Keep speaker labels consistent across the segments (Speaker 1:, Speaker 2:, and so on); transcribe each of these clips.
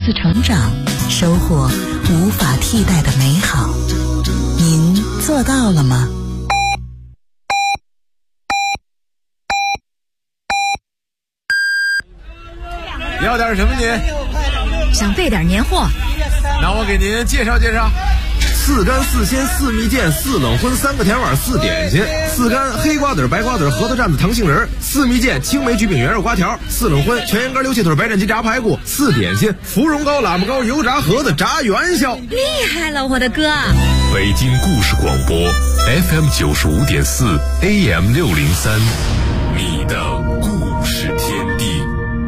Speaker 1: 次成长，收获无法替代的美好。您做到了吗？
Speaker 2: 要点什么您？
Speaker 3: 想备点年货。
Speaker 2: 那我给您介绍介绍。
Speaker 4: 4干4鲜4蜜饯4冷荤3个甜碗4点心，4干黑瓜子白瓜子核桃蘸子糖杏仁，4蜜饯青梅焗饼圆肉瓜条，4冷荤全羊肝溜气腿白斩鸡炸排骨，4点心芙蓉糕喇嘛糕油炸盒子炸元宵。
Speaker 3: 厉害了，我的哥！
Speaker 5: 北京故事广播 FM 95.4 AM 603，你的故事天地。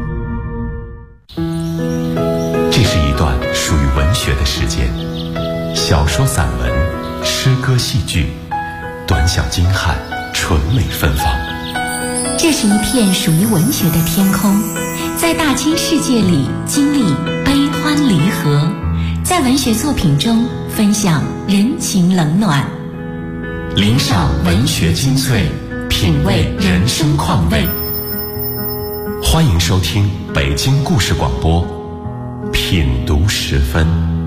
Speaker 5: 这是一段属于文学的时间，小说、散文、诗歌、戏剧，短小精悍，纯美芬芳。
Speaker 6: 这是一片属于文学的天空，在大千世界里经历悲欢离合，在文学作品中分享人情冷暖，
Speaker 5: 领赏文学精粹，品味人生况味。欢迎收听北京故事广播品读时分。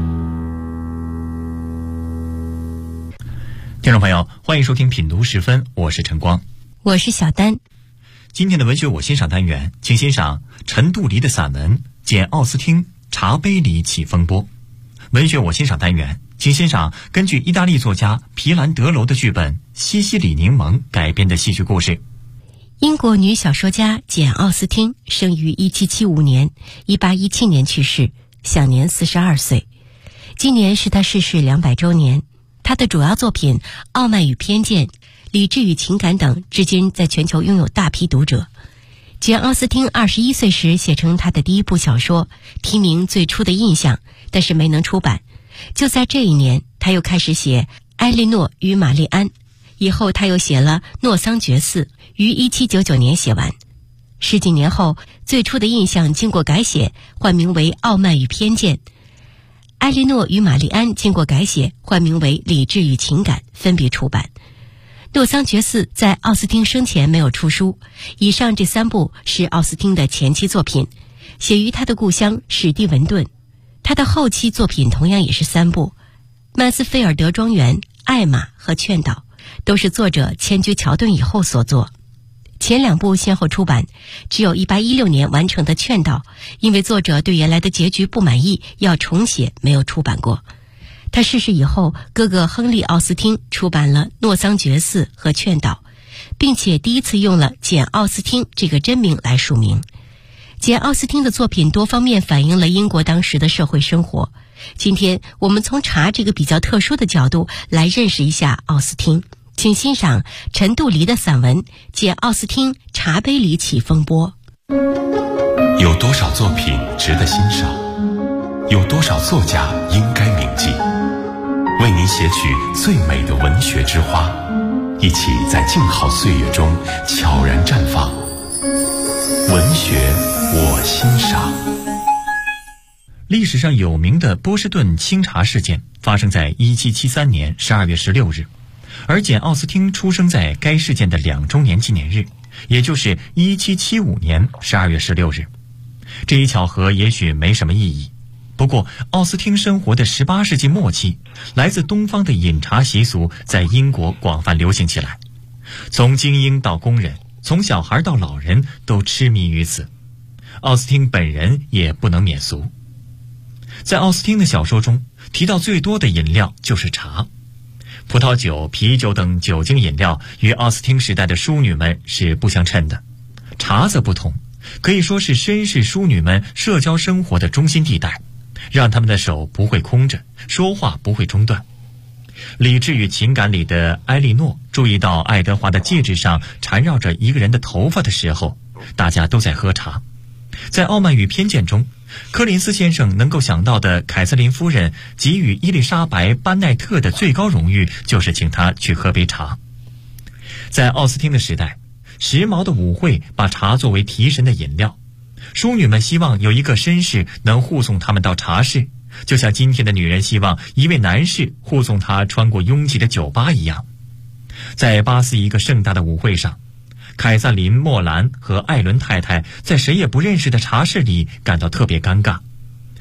Speaker 7: 听众朋友，欢迎收听品读时分，我是陈光，
Speaker 6: 我是小丹。
Speaker 7: 今天的文学我欣赏单元，请欣赏陈杜黎的散文《简·奥斯汀茶杯里起风波》。文学我欣赏单元，请欣赏根据意大利作家皮兰德楼的剧本《西西里柠檬》改编的戏剧故事。
Speaker 6: 英国女小说家简·奥斯汀生于1775年，1817年去世，享年42岁。今年是她逝世200周年。她的主要作品《傲慢与偏见》《理智与情感》等至今在全球拥有大批读者。简·奥斯汀21岁时写成她的第一部小说，题名《最初的印象》，但是没能出版。就在这一年，她又开始写《埃莉诺与玛丽安》，以后她又写了《诺桑觉寺》，于1799年写完。10几年后，《最初的印象》经过改写，换名为《傲慢与偏见》。埃莉诺与玛丽安经过改写，换名为《理智与情感》，分别出版。诺桑觉寺在奥斯汀生前没有出书，以上这3部是奥斯汀的前期作品，写于他的故乡史蒂文顿。他的后期作品同样也是3部，曼斯菲尔德庄园、艾玛和劝导，都是作者迁居乔顿以后所作。前2部先后出版，只有1816年完成的劝导，因为作者对原来的结局不满意，要重写，没有出版过。他逝世以后，哥哥亨利·奥斯汀出版了《诺桑觉寺》和《劝导》，并且第一次用了简·奥斯汀这个真名来署名。简·奥斯汀的作品多方面反映了英国当时的社会生活。今天我们从茶这个比较特殊的角度来认识一下奥斯汀。请欣赏陈杜黎的散文《简·奥斯汀茶杯里起风波》。
Speaker 5: 有多少作品值得欣赏？有多少作家应该铭记？为您写取最美的文学之花，一起在静好岁月中悄然绽放。文学我欣赏。
Speaker 7: 历史上有名的波士顿清茶事件发生在1773年12月16日，而简·奥斯汀出生在该事件的2周年纪念日，也就是1775年12月16日。这一巧合也许没什么意义，不过奥斯汀生活的18世纪末期，来自东方的饮茶习俗在英国广泛流行起来，从精英到工人，从小孩到老人都痴迷于此。奥斯汀本人也不能免俗。在奥斯汀的小说中，提到最多的饮料就是茶。葡萄酒、啤酒等酒精饮料与奥斯汀时代的淑女们是不相称的，茶则不同，可以说是绅士淑女们社交生活的中心地带，让他们的手不会空着，说话不会中断。理智与情感里的埃莉诺注意到爱德华的戒指上缠绕着一个人的头发的时候，大家都在喝茶。在傲慢与偏见中，柯林斯先生能够想到的凯瑟琳夫人给予伊丽莎白·班奈特的最高荣誉，就是请她去喝杯茶。在奥斯汀的时代，时髦的舞会把茶作为提神的饮料，淑女们希望有一个绅士能护送她们到茶室，就像今天的女人希望一位男士护送她穿过拥挤的酒吧一样。在巴斯一个盛大的舞会上，凯瑟琳·莫兰和艾伦太太在谁也不认识的茶室里感到特别尴尬。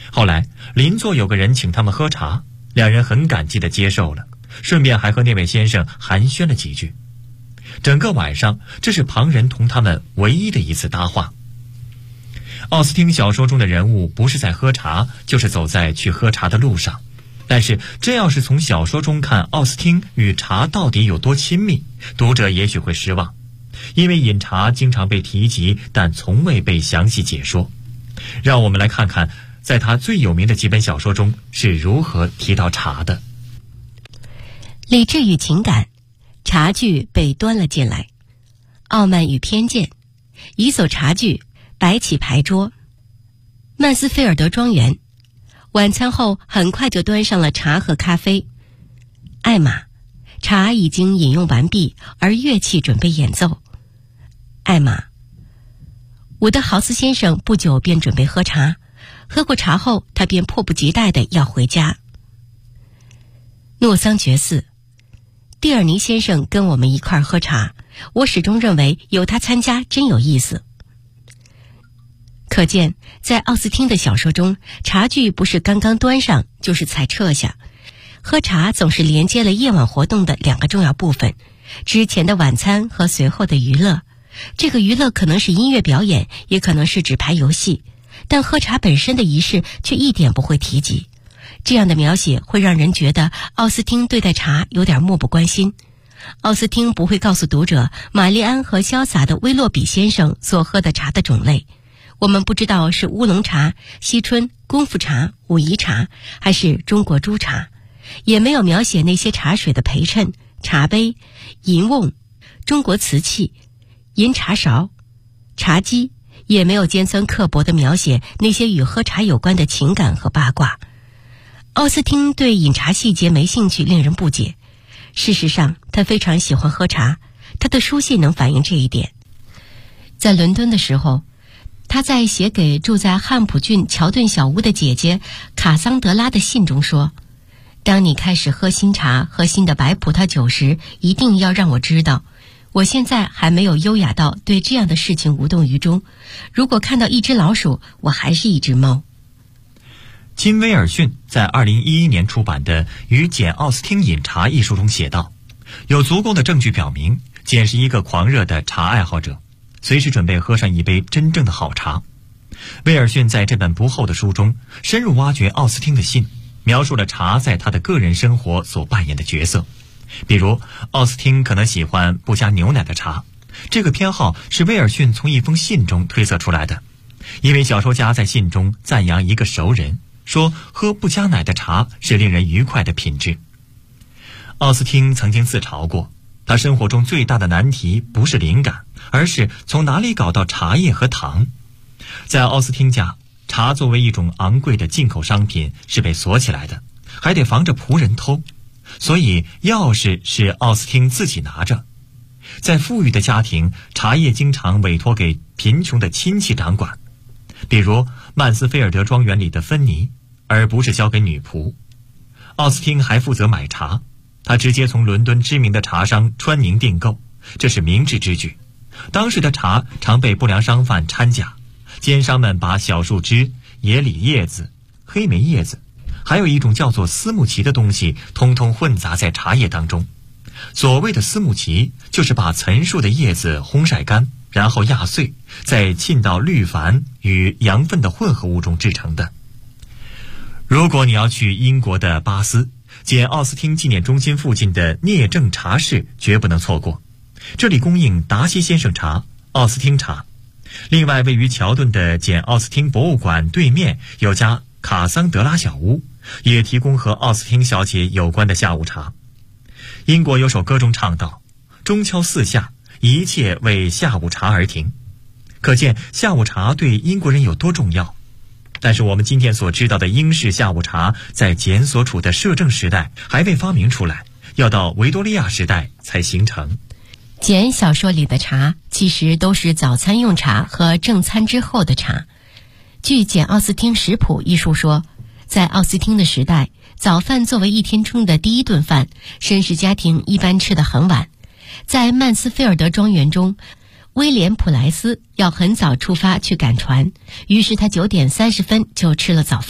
Speaker 7: 后来邻座有个人请他们喝茶，两人很感激地接受了，顺便还和那位先生寒暄了几句。整个晚上，这是旁人同他们唯一的一次搭话。奥斯汀小说中的人物不是在喝茶，就是走在去喝茶的路上。但是这要是从小说中看奥斯汀与茶到底有多亲密，读者也许会失望，因为饮茶经常被提及，但从未被详细解说。让我们来看看在他最有名的几本小说中是如何提到茶的。
Speaker 6: 理智与情感，茶具被端了进来，傲慢与偏见，移走茶具，摆起牌桌。曼斯菲尔德庄园，晚餐后很快就端上了茶和咖啡。艾玛，茶已经饮用完毕，而乐器准备演奏。艾玛，伍德豪斯先生不久便准备喝茶，喝过茶后他便迫不及待地要回家。诺桑觉寺，蒂尔尼先生跟我们一块儿喝茶，我始终认为有他参加真有意思。可见在奥斯汀的小说中，茶具不是刚刚端上就是才撤下，喝茶总是连接了夜晚活动的两个重要部分，之前的晚餐和随后的娱乐。这个娱乐可能是音乐表演，也可能是纸牌游戏，但喝茶本身的仪式却一点不会提及。这样的描写会让人觉得奥斯汀对待茶有点漠不关心。奥斯汀不会告诉读者玛丽安和潇洒的威洛比先生所喝的茶的种类，我们不知道是乌龙茶、惜春、功夫茶、武夷茶还是中国朱茶，也没有描写那些茶水的陪衬、茶杯、银瓮、中国瓷器、银茶勺、茶几，也没有尖酸刻薄地描写那些与喝茶有关的情感和八卦。奥斯汀对饮茶细节没兴趣，令人不解。事实上，他非常喜欢喝茶，他的书信能反映这一点。在伦敦的时候，他在写给住在汉普郡乔顿小屋的姐姐卡桑德拉的信中说，当你开始喝新茶和新的白葡萄酒时，一定要让我知道。我现在还没有优雅到对这样的事情无动于衷。如果看到一只老鼠，我还是一只猫。
Speaker 7: 金威尔逊在2011年出版的《与简·奥斯汀饮茶》一书中写道，有足够的证据表明，简是一个狂热的茶爱好者，随时准备喝上一杯真正的好茶。威尔逊在这本不厚的书中深入挖掘奥斯汀的信，描述了茶在他的个人生活所扮演的角色。比如，奥斯汀可能喜欢不加牛奶的茶，这个偏好是威尔逊从一封信中推测出来的，因为小说家在信中赞扬一个熟人，说喝不加奶的茶是令人愉快的品质。奥斯汀曾经自嘲过，他生活中最大的难题不是灵感，而是从哪里搞到茶叶和糖。在奥斯汀家，茶作为一种昂贵的进口商品是被锁起来的，还得防着仆人偷，所以钥匙是奥斯汀自己拿着。在富裕的家庭，茶叶经常委托给贫穷的亲戚掌管，比如曼斯菲尔德庄园里的芬妮，而不是交给女仆。奥斯汀还负责买茶，他直接从伦敦知名的茶商川宁订购，这是明智之举。当时的茶常被不良商贩掺假，奸商们把小树枝、野李叶子、黑莓叶子，还有一种叫做丝木奇的东西，通通混杂在茶叶当中。所谓的丝木奇，就是把岑树的叶子烘晒干，然后压碎，再浸到氯矾与羊粪的混合物中制成的。如果你要去英国的巴斯，简·奥斯汀纪念中心附近的聂政茶室绝不能错过，这里供应达西先生茶、奥斯汀茶。另外，位于乔顿的简·奥斯汀博物馆对面有家卡桑德拉小屋，也提供和奥斯汀小姐有关的下午茶。英国有首歌中唱道，钟敲四下，一切为下午茶而停，可见下午茶对英国人有多重要。但是我们今天所知道的英式下午茶，在简所处的摄政时代还未发明出来，要到维多利亚时代才形成。
Speaker 6: 简小说里的茶其实都是早餐用茶和正餐之后的茶。据简·奥斯汀食谱一书说，在奥斯汀的时代，早饭作为一天中的第一顿饭，绅士家庭一般吃得很晚。在曼斯菲尔德庄园中，威廉·普莱斯要很早出发去赶船，于是他9点30分就吃了早饭，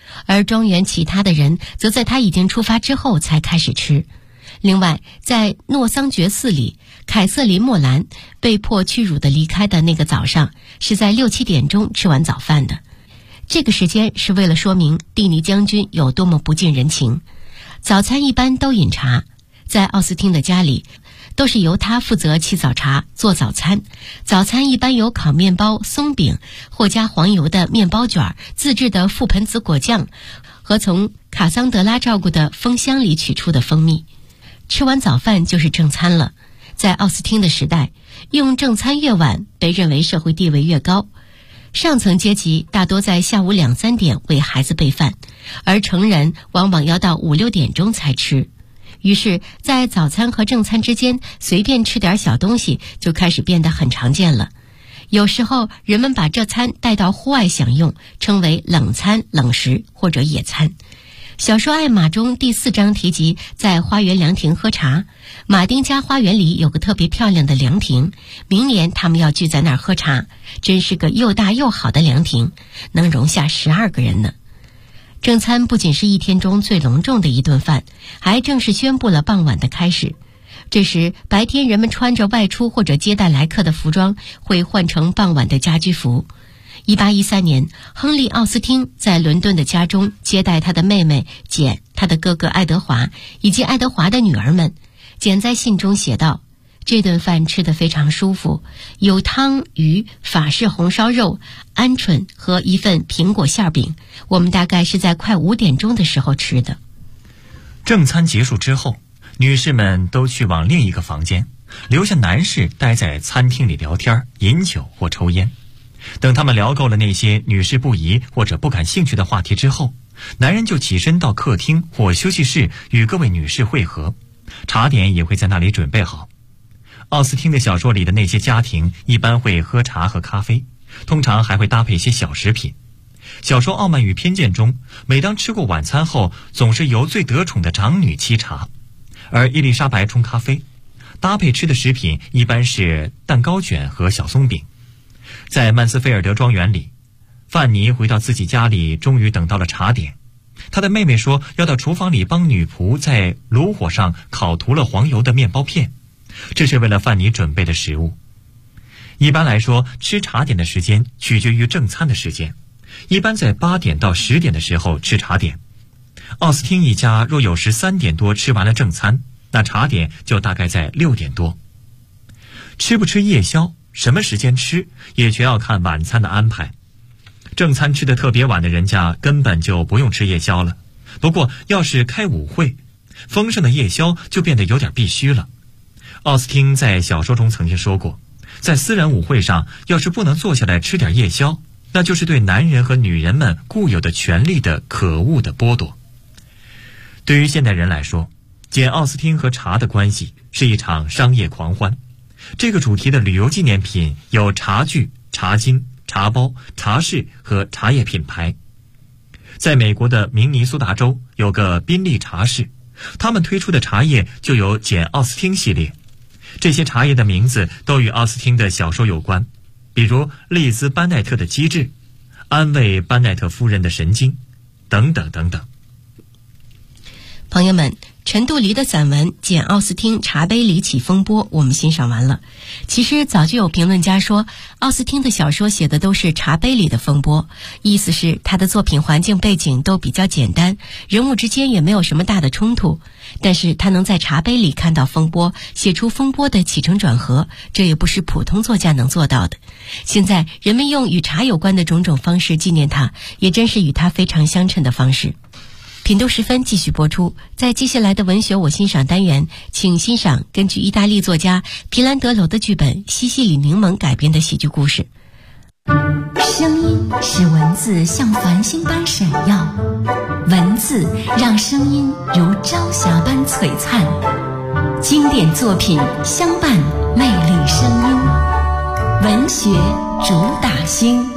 Speaker 6: 而庄园其他的人则在他已经出发之后才开始吃。另外，在诺桑觉寺里，凯瑟琳·莫兰被迫屈辱地离开的那个早上，是在6、7点钟吃完早饭的。这个时间是为了说明蒂尼将军有多么不近人情。早餐一般都饮茶，在奥斯汀的家里，都是由他负责沏早茶、做早餐。早餐一般有烤面包、松饼或加黄油的面包卷、自制的覆盆子果酱和从卡桑德拉照顾的蜂箱里取出的蜂蜜。吃完早饭就是正餐了。在奥斯汀的时代，用正餐越晚，被认为社会地位越高。上层阶级大多在下午2、3点为孩子备饭，而成人往往要到5、6点钟才吃。于是，在早餐和正餐之间随便吃点小东西就开始变得很常见了。有时候，人们把这餐带到户外享用，称为冷餐、冷食或者野餐。小说《艾玛》中第4章提及在花园凉亭喝茶，马丁家花园里有个特别漂亮的凉亭，明年他们要聚在那儿喝茶，真是个又大又好的凉亭，能容下12个人呢。正餐不仅是一天中最隆重的一顿饭，还正式宣布了傍晚的开始。这时，白天人们穿着外出或者接待来客的服装，会换成傍晚的家居服。1813年，亨利·奥斯汀在伦敦的家中接待他的妹妹简、他的哥哥爱德华以及爱德华的女儿们。简在信中写道：这顿饭吃得非常舒服，有汤、鱼、法式红烧肉、鹌鹑和一份苹果馅饼。我们大概是在快5点钟的时候吃的。
Speaker 7: 正餐结束之后，女士们都去往另一个房间，留下男士待在餐厅里聊天、饮酒或抽烟。等他们聊够了那些女士不宜或者不感兴趣的话题之后，男人就起身到客厅或休息室与各位女士会合，茶点也会在那里准备好。奥斯汀的小说里的那些家庭一般会喝茶和咖啡，通常还会搭配一些小食品。小说《傲慢与偏见》中，每当吃过晚餐后，总是由最得宠的长女沏茶，而伊丽莎白冲咖啡。搭配吃的食品一般是蛋糕卷和小松饼。在曼斯菲尔德庄园里，范妮回到自己家里，终于等到了茶点。她的妹妹说要到厨房里帮女仆在炉火上烤涂了黄油的面包片，这是为了范妮准备的食物。一般来说，吃茶点的时间取决于正餐的时间，一般在8点到10点的时候吃茶点。奥斯汀一家若有时3点多吃完了正餐，那茶点就大概在6点多。吃不吃夜宵，什么时间吃，也全要看晚餐的安排。正餐吃得特别晚的人家根本就不用吃夜宵了，不过要是开舞会，丰盛的夜宵就变得有点必须了。奥斯汀在小说中曾经说过，在私人舞会上，要是不能坐下来吃点夜宵，那就是对男人和女人们固有的权利的可恶的剥夺。对于现代人来说，简·奥斯汀和茶的关系是一场商业狂欢。这个主题的旅游纪念品有茶具、茶巾、茶包、茶室和茶叶品牌。在美国的明尼苏达州有个宾利茶室，他们推出的茶叶就有简·奥斯汀系列。这些茶叶的名字都与奥斯汀的小说有关，比如利兹·班奈特的机智、安慰班奈特夫人的神经等等等等。
Speaker 6: 朋友们，陈杜黎的散文《简·奥斯汀茶杯里起风波》我们欣赏完了。其实早就有评论家说，奥斯汀的小说写的都是茶杯里的风波，意思是他的作品环境背景都比较简单，人物之间也没有什么大的冲突，但是他能在茶杯里看到风波，写出风波的起承转合，这也不是普通作家能做到的。现在人们用与茶有关的种种方式纪念他，也真是与他非常相称的方式。品读时分继续播出，在接下来的文学我欣赏单元，请欣赏根据意大利作家皮兰德楼的剧本《西西里柠檬》改编的喜剧故事。
Speaker 3: 声音使文字像繁星般闪耀，文字让声音如朝霞般璀璨。经典作品相伴，魅力声音，文学主打星。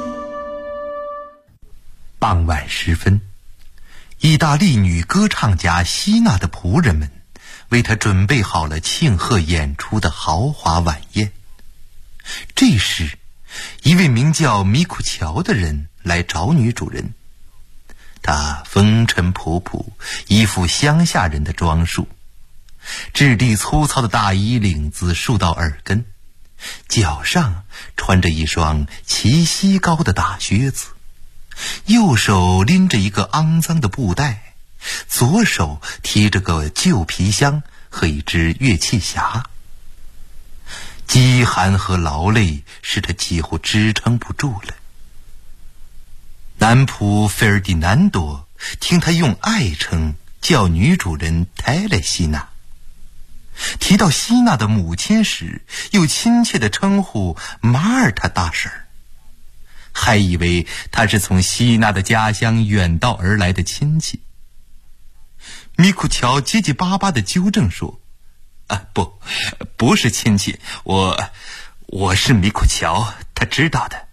Speaker 8: 傍晚时分，意大利女歌唱家希娜的仆人们为她准备好了庆贺演出的豪华晚宴。这时，一位名叫米库乔的人来找女主人。 他风尘仆仆，一副乡下人的装束，质地粗糙的大衣领子束到耳根，脚上穿着一双齐膝高的大靴子，右手拎着一个肮脏的布袋，左手提着个旧皮箱和一只乐器匣。饥寒和劳累使他几乎支撑不住了。男仆费尔迪南多听他用爱称叫女主人泰勒西娜，提到西娜的母亲时，又亲切地称呼马尔塔大婶儿，还以为她是从西娜的家乡远道而来的亲戚。米库乔结结巴巴地纠正说：“不是亲戚，我是米库乔，他知道的。”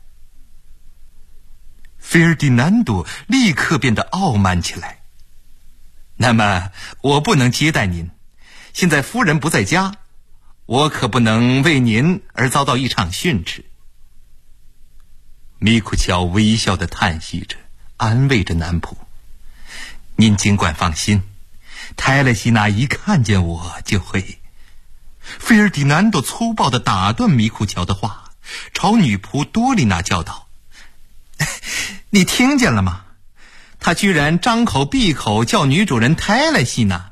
Speaker 8: 费尔迪南多立刻变得傲慢起来。那么我不能接待您，现在夫人不在家，我可不能为您而遭到一场训斥。米库乔微笑地叹息着，安慰着男仆：“您尽管放心，泰勒西娜一看见我就会……”费尔迪南多粗暴地打断米库乔的话，朝女仆多丽娜叫道：“你听见了吗？他居然张口闭口叫女主人泰勒西娜。”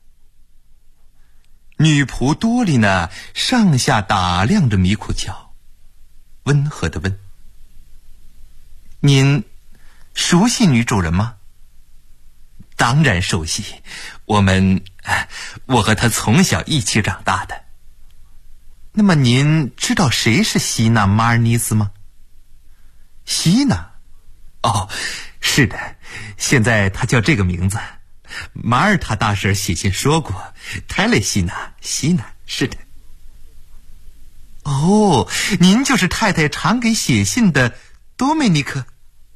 Speaker 8: 女仆多丽娜上下打量着米库乔，温和地问：“您熟悉女主人吗？”“当然熟悉，我和她从小一起长大的。”“那么您知道谁是西娜·马尔尼斯吗？”“西娜？哦，是的，现在她叫这个名字。马尔塔大婶写信说过，泰勒西娜，是的。”“哦，您就是太太常给写信的多梅尼克。”“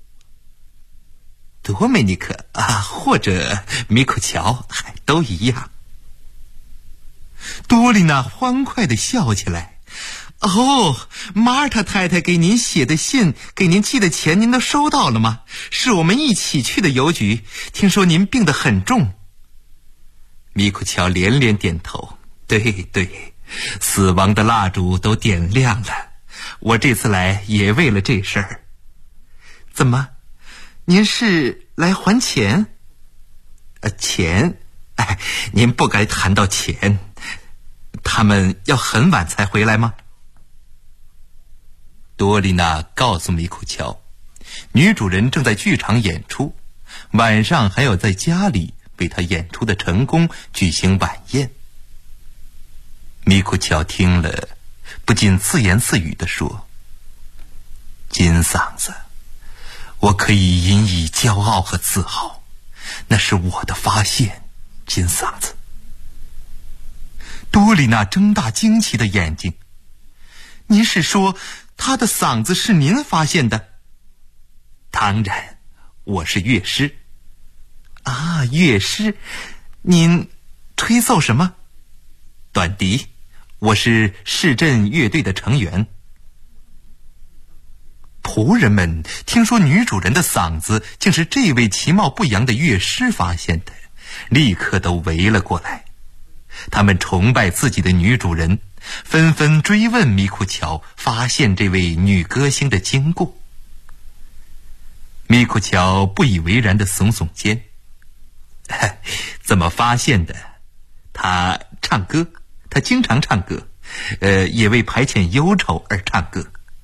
Speaker 8: 多梅尼克啊，或者米库乔，都一样。”多丽娜欢快地笑起来。“哦，马尔塔太太给您写的信，给您寄的钱，您都收到了吗？是我们一起去的邮局，听说您病得很重。”米库乔连连点头：“对，死亡的蜡烛都点亮了，我这次来也为了这事儿。”“怎么，您是来还钱？”“钱？您不该谈到钱。他们要很晚才回来吗？”多丽娜告诉米库乔，女主人正在剧场演出，晚上还要在家里为她演出的成功举行晚宴。米库乔听了，不禁自言自语地说：“金嗓子，我可以引以骄傲和自豪，那是我的发现，金嗓子。”多丽娜睁大惊奇的眼睛：“您是说她的嗓子是您发现的？”“当然，我是乐师。”“啊，乐师，您吹奏什么？”“短笛，我是市镇乐队的成员。”仆人们听说女主人的嗓子竟是这位其貌不扬的乐师发现的，立刻都围了过来。他们崇拜自己的女主人，纷纷追问米库乔发现这位女歌星的经过。米库乔不以为然地耸耸肩：“怎么发现的？她唱歌，她经常唱歌，也为排遣忧愁而唱歌。”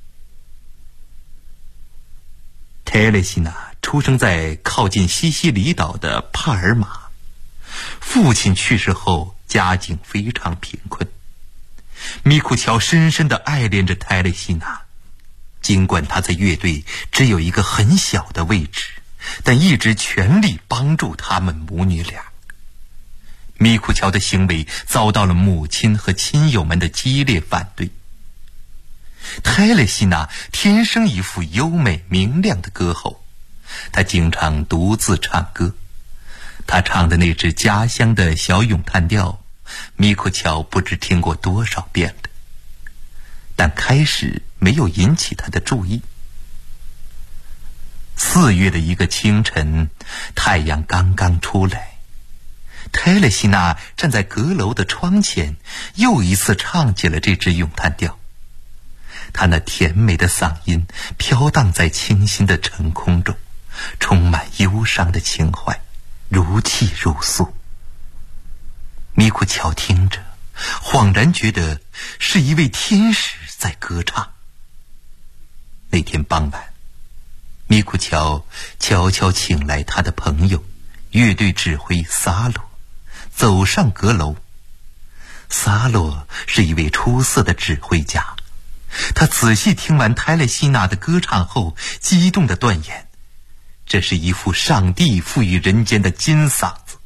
Speaker 8: 泰勒西娜出生在靠近西西里岛的帕尔马，父亲去世后家境非常贫困。米库乔深深地爱恋着泰勒西娜，尽管他在乐队只有一个很小的位置，但一直全力帮助他们母女俩。米库乔的行为遭到了母亲和亲友们的激烈反对。泰勒西娜天生一副优美明亮的歌喉，她经常独自唱歌。她唱的那支家乡的小咏叹调，米库乔不知听过多少遍了，但开始没有引起他的注意。 4月的一个清晨，太阳刚刚出来，泰勒西娜站在阁楼的窗前，又一次唱起了这支咏叹调。她那甜美的嗓音飘荡在清新的晨空中，充满忧伤的情怀，如泣如诉。米库乔听着，恍然觉得是一位天使在歌唱。那天傍晚，米库乔悄悄请来他的朋友乐队指挥萨洛，走上阁楼。萨洛是一位出色的指挥家，他仔细听完泰勒西娜的歌唱后，激动地断言，这是一副上帝赋予人间的金嗓子。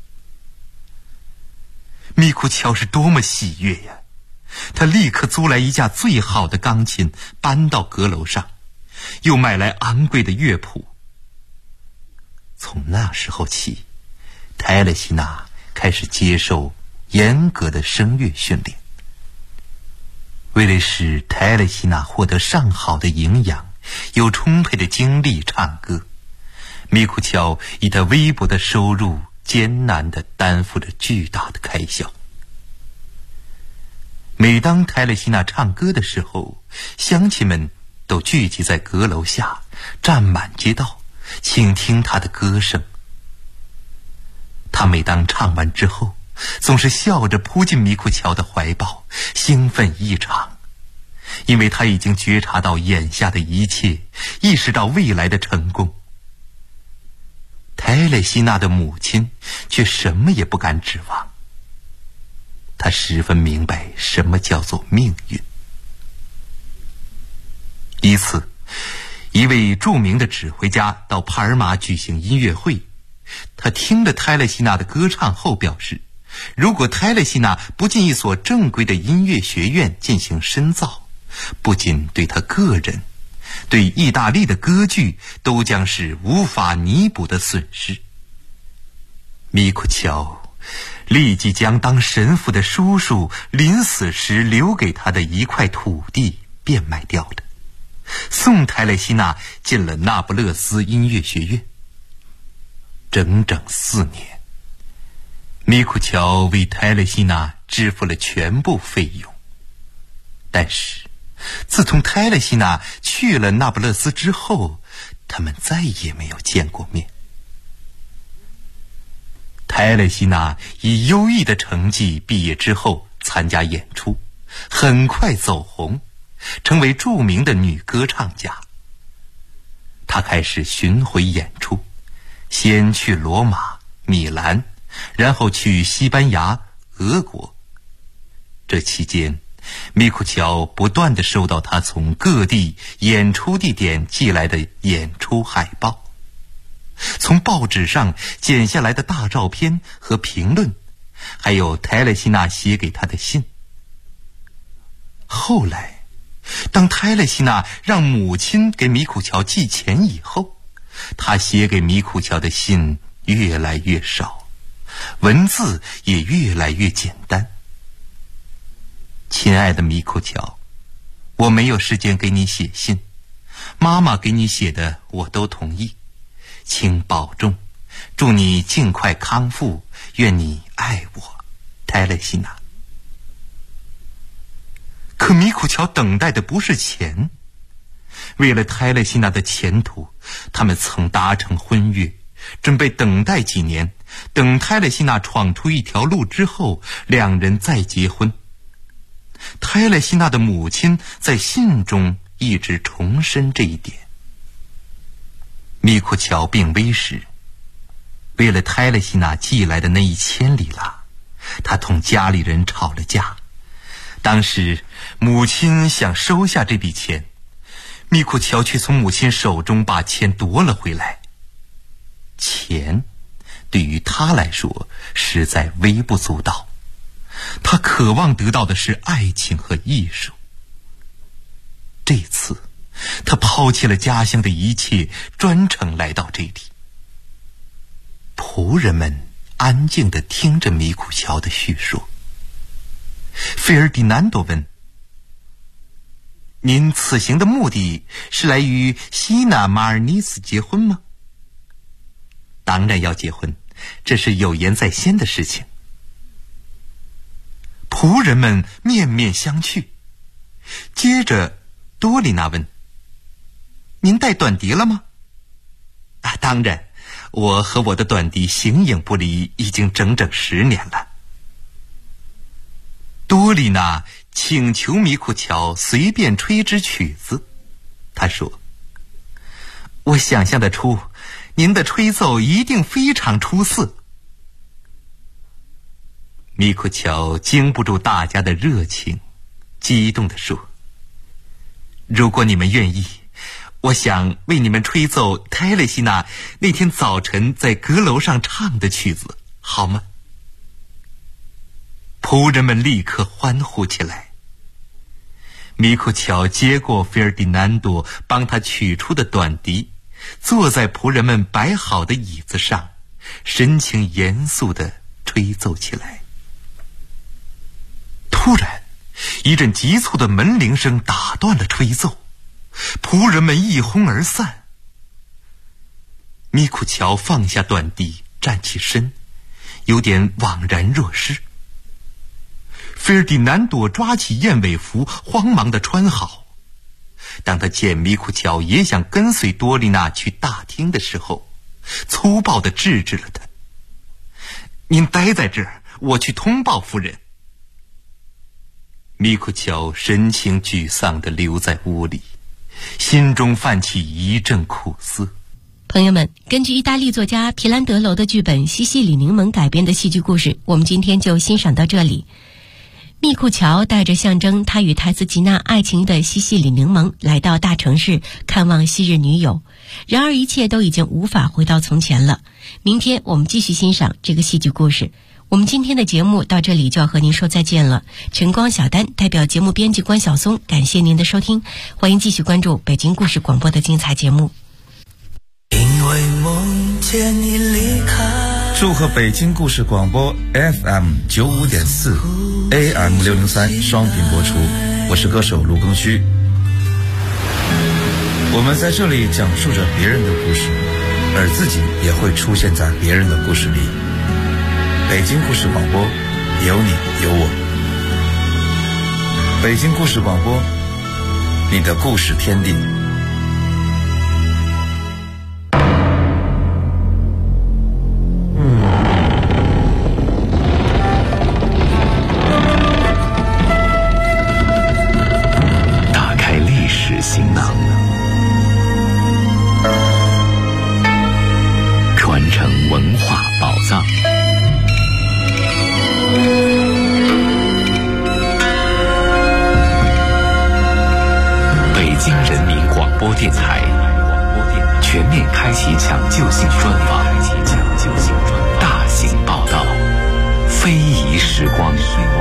Speaker 8: 米库乔是多么喜悦呀！他立刻租来一架最好的钢琴，搬到阁楼上，又买来昂贵的乐谱。从那时候起，泰勒西娜开始接受严格的声乐训练。为了使泰勒西娜获得上好的营养，有充沛的精力唱歌，米库乔以他微薄的收入艰难地担负着巨大的开销。每当泰勒西娜唱歌的时候，乡亲们都聚集在阁楼下，站满街道，倾听她的歌声。她每当唱完之后，总是笑着扑进米库乔的怀抱，兴奋异常，因为她已经觉察到眼下的一切，意识到未来的成功。泰勒西娜的母亲却什么也不敢指望，她十分明白什么叫做命运。一次，一位著名的指挥家到帕尔马举行音乐会，他听了泰勒西娜的歌唱后表示，如果泰勒西娜不进一所正规的音乐学院进行深造，不仅对他个人，对意大利的歌剧都将是无法弥补的损失。米库乔立即将当神父的叔叔临死时留给他的一块土地变卖掉了，送泰勒西娜进了那不勒斯音乐学院。整整4年，米库乔为泰勒西娜支付了全部费用。但是自从泰勒西娜去了那不勒斯之后，他们再也没有见过面。泰勒西娜以优异的成绩毕业之后参加演出，很快走红，成为著名的女歌唱家。她开始巡回演出，先去罗马、米兰，然后去西班牙、俄国。这期间，米库乔不断地收到他从各地演出地点寄来的演出海报，从报纸上剪下来的大照片和评论，还有泰勒西娜写给他的信。后来，当泰勒西娜让母亲给米库乔寄钱以后，他写给米库乔的信越来越少，文字也越来越简单。亲爱的米库乔，我没有时间给你写信，妈妈给你写的我都同意，请保重，祝你尽快康复，愿你爱我，泰勒西娜。可米库乔等待的不是钱，为了泰勒西娜的前途，他们曾达成婚约，准备等待几年，等泰勒西娜闯出一条路之后，两人再结婚。泰勒西娜的母亲在信中一直重申这一点。米库乔病危时，为了泰勒西娜寄来的那1000里拉，他同家里人吵了架。当时母亲想收下这笔钱，米库乔却从母亲手中把钱夺了回来。钱对于他来说实在微不足道，他渴望得到的是爱情和艺术。这次他抛弃了家乡的一切，专程来到这里。仆人们安静地听着米库乔的叙述。费尔迪南多问： 您此行的目的是来与希娜·马尔尼斯结婚吗？当然要结婚，这是有言在先的事情。仆人们面面相觑。接着多丽娜问：您带短笛了吗？当然，我和我的短笛形影不离，已经整整10年了。多丽娜请求米库乔随便吹支曲子。她说：我想象得出，您的吹奏一定非常出色。米库乔经不住大家的热情，激动地说：如果你们愿意，我想为你们吹奏泰勒西娜那天早晨在阁楼上唱的曲子，好吗？仆人们立刻欢呼起来。米库乔接过菲尔迪南多帮他取出的短笛，坐在仆人们摆好的椅子上，神情严肃地吹奏起来。突然，一阵急促的门铃声打断了吹奏，仆人们一哄而散。米库乔放下短笛，站起身，有点惘然若失。菲尔迪南多抓起燕尾服，慌忙地穿好。当他见米库乔也想跟随多丽娜去大厅的时候，粗暴地制止了他：您待在这儿，我去通报夫人。米库乔神情沮丧地留在屋里，心中泛起一阵苦涩。
Speaker 6: 朋友们，根据意大利作家皮兰德楼的剧本《西西里柠檬》改编的戏剧故事，我们今天就欣赏到这里。密库乔带着象征他与泰斯吉娜爱情的西西里柠檬来到大城市看望昔日女友，然而一切都已经无法回到从前了。明天我们继续欣赏这个戏剧故事。我们今天的节目到这里就要和您说再见了。晨光小丹代表节目编辑关晓松，感谢您的收听，欢迎继续关注北京故事广播的精彩节目。
Speaker 9: 因为梦见你离开，
Speaker 10: 祝贺北京故事广播 FM 95.4 AM 603双频播出，我是歌手卢庚戌。我们在这里讲述着别人的故事，而自己也会出现在别人的故事里。北京故事广播，有你有我。北京故事广播，你的故事天地。
Speaker 5: 打开历史行囊，传承文化宝藏。北京人民广播电台全面开启抢救性专访，大型报道，非遗时光。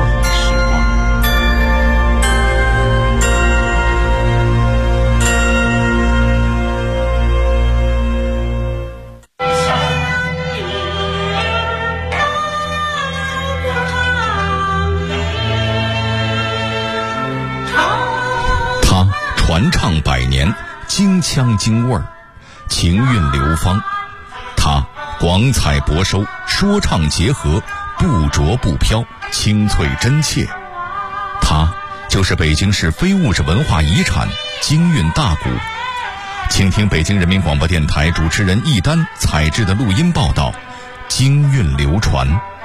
Speaker 11: 传唱百年，京腔京味儿，情韵流芳。它广采博收，说唱结合，不着不飘，清脆真切。它就是北京市非物质文化遗产京韵大鼓。请听北京人民广播电台主持人易丹采制的录音报道，京韵流传。